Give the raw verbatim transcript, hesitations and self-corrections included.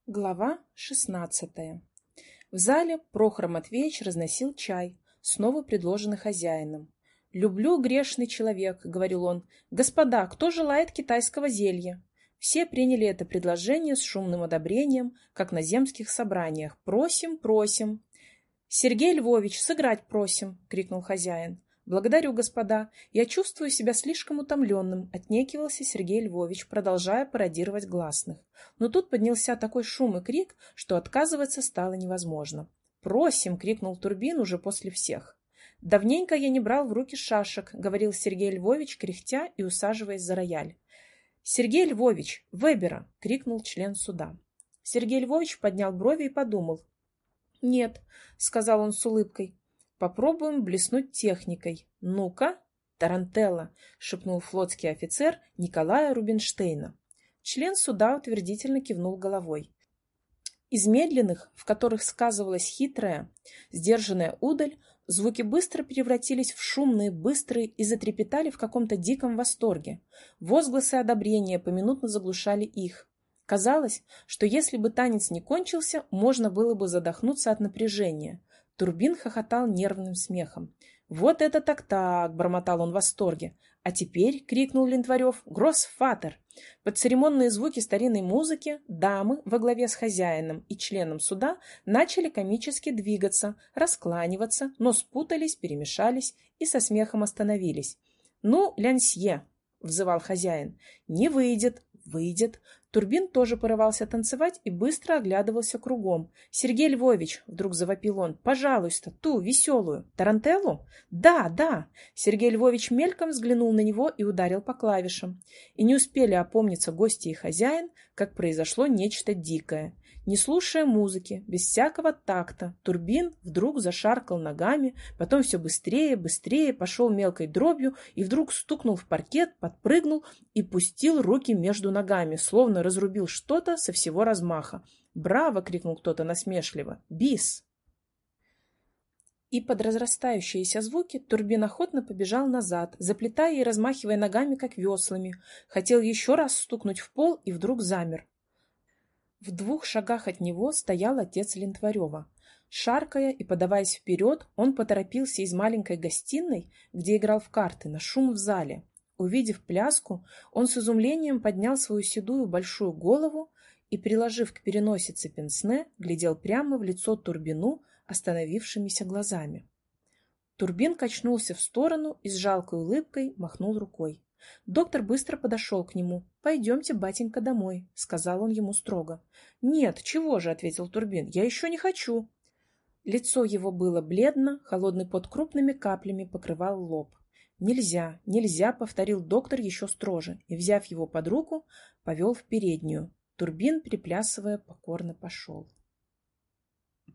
Глава шестнадцатая. В зале Прохор Матвеевич разносил чай, снова предложенный хозяином. «Люблю, грешный человек», — говорил он. «Господа, кто желает китайского зелья?» Все приняли это предложение с шумным одобрением, как на земских собраниях. «Просим, просим!» «Сергей Львович, сыграть просим!» — крикнул хозяин. «Благодарю, господа. Я чувствую себя слишком утомленным», — отнекивался Сергей Львович, продолжая пародировать гласных. Но тут поднялся такой шум и крик, что отказываться стало невозможно. «Просим!» — крикнул Турбин уже после всех. «Давненько я не брал в руки шашек», — говорил Сергей Львович, кряхтя и усаживаясь за рояль. «Сергей Львович, Вебера!» — крикнул член суда. Сергей Львович поднял брови и подумал. «Нет», — сказал он с улыбкой. «Попробуем блеснуть техникой. Ну-ка!» «Тарантелла!» — шепнул флотский офицер Николая Рубинштейна. Член суда утвердительно кивнул головой. Из медленных, в которых сказывалась хитрая, сдержанная удаль, звуки быстро превратились в шумные, быстрые и затрепетали в каком-то диком восторге. Возгласы одобрения поминутно заглушали их. Казалось, что если бы танец не кончился, можно было бы задохнуться от напряжения. Турбин хохотал нервным смехом. «Вот это так-так!» — бормотал он в восторге. «А теперь!» — крикнул Лентварев. «Гроссфатер!» Под церемонные звуки старинной музыки дамы во главе с хозяином и членом суда начали комически двигаться, раскланиваться, но спутались, перемешались и со смехом остановились. «Ну, Лянсье!» — взывал хозяин. «Не выйдет!» «Выйдет!» Турбин тоже порывался танцевать и быстро оглядывался кругом. «Сергей Львович!» — вдруг завопил он. «Пожалуйста, ту, веселую! Тарантеллу?» «Да, да!» Сергей Львович мельком взглянул на него и ударил по клавишам. И не успели опомниться гости и хозяин, как произошло нечто дикое. Не слушая музыки, без всякого такта, Турбин вдруг зашаркал ногами, потом все быстрее, быстрее, пошел мелкой дробью и вдруг стукнул в паркет, подпрыгнул и пустил руки между ногами, словно разрубил что-то со всего размаха. «Браво!» — крикнул кто-то насмешливо. «Бис!» И под разрастающиеся звуки Турбин охотно побежал назад, заплетая и размахивая ногами, как веслами. Хотел еще раз стукнуть в пол и вдруг замер. В двух шагах от него стоял отец Лентварева. Шаркая и подаваясь вперед, он поторопился из маленькой гостиной, где играл в карты, на шум в зале. Увидев пляску, он с изумлением поднял свою седую большую голову и, приложив к переносице пенсне, глядел прямо в лицо Турбину остановившимися глазами. Турбин качнулся в сторону и с жалкой улыбкой махнул рукой. Доктор быстро подошел к нему. «Пойдемте, батенька, домой», — сказал он ему строго. «Нет, чего же», — ответил Турбин, — «я еще не хочу». Лицо его было бледно, холодный пот крупными каплями покрывал лоб. «Нельзя, нельзя», — повторил доктор еще строже, и, взяв его под руку, повел в переднюю. Турбин, приплясывая, покорно пошел.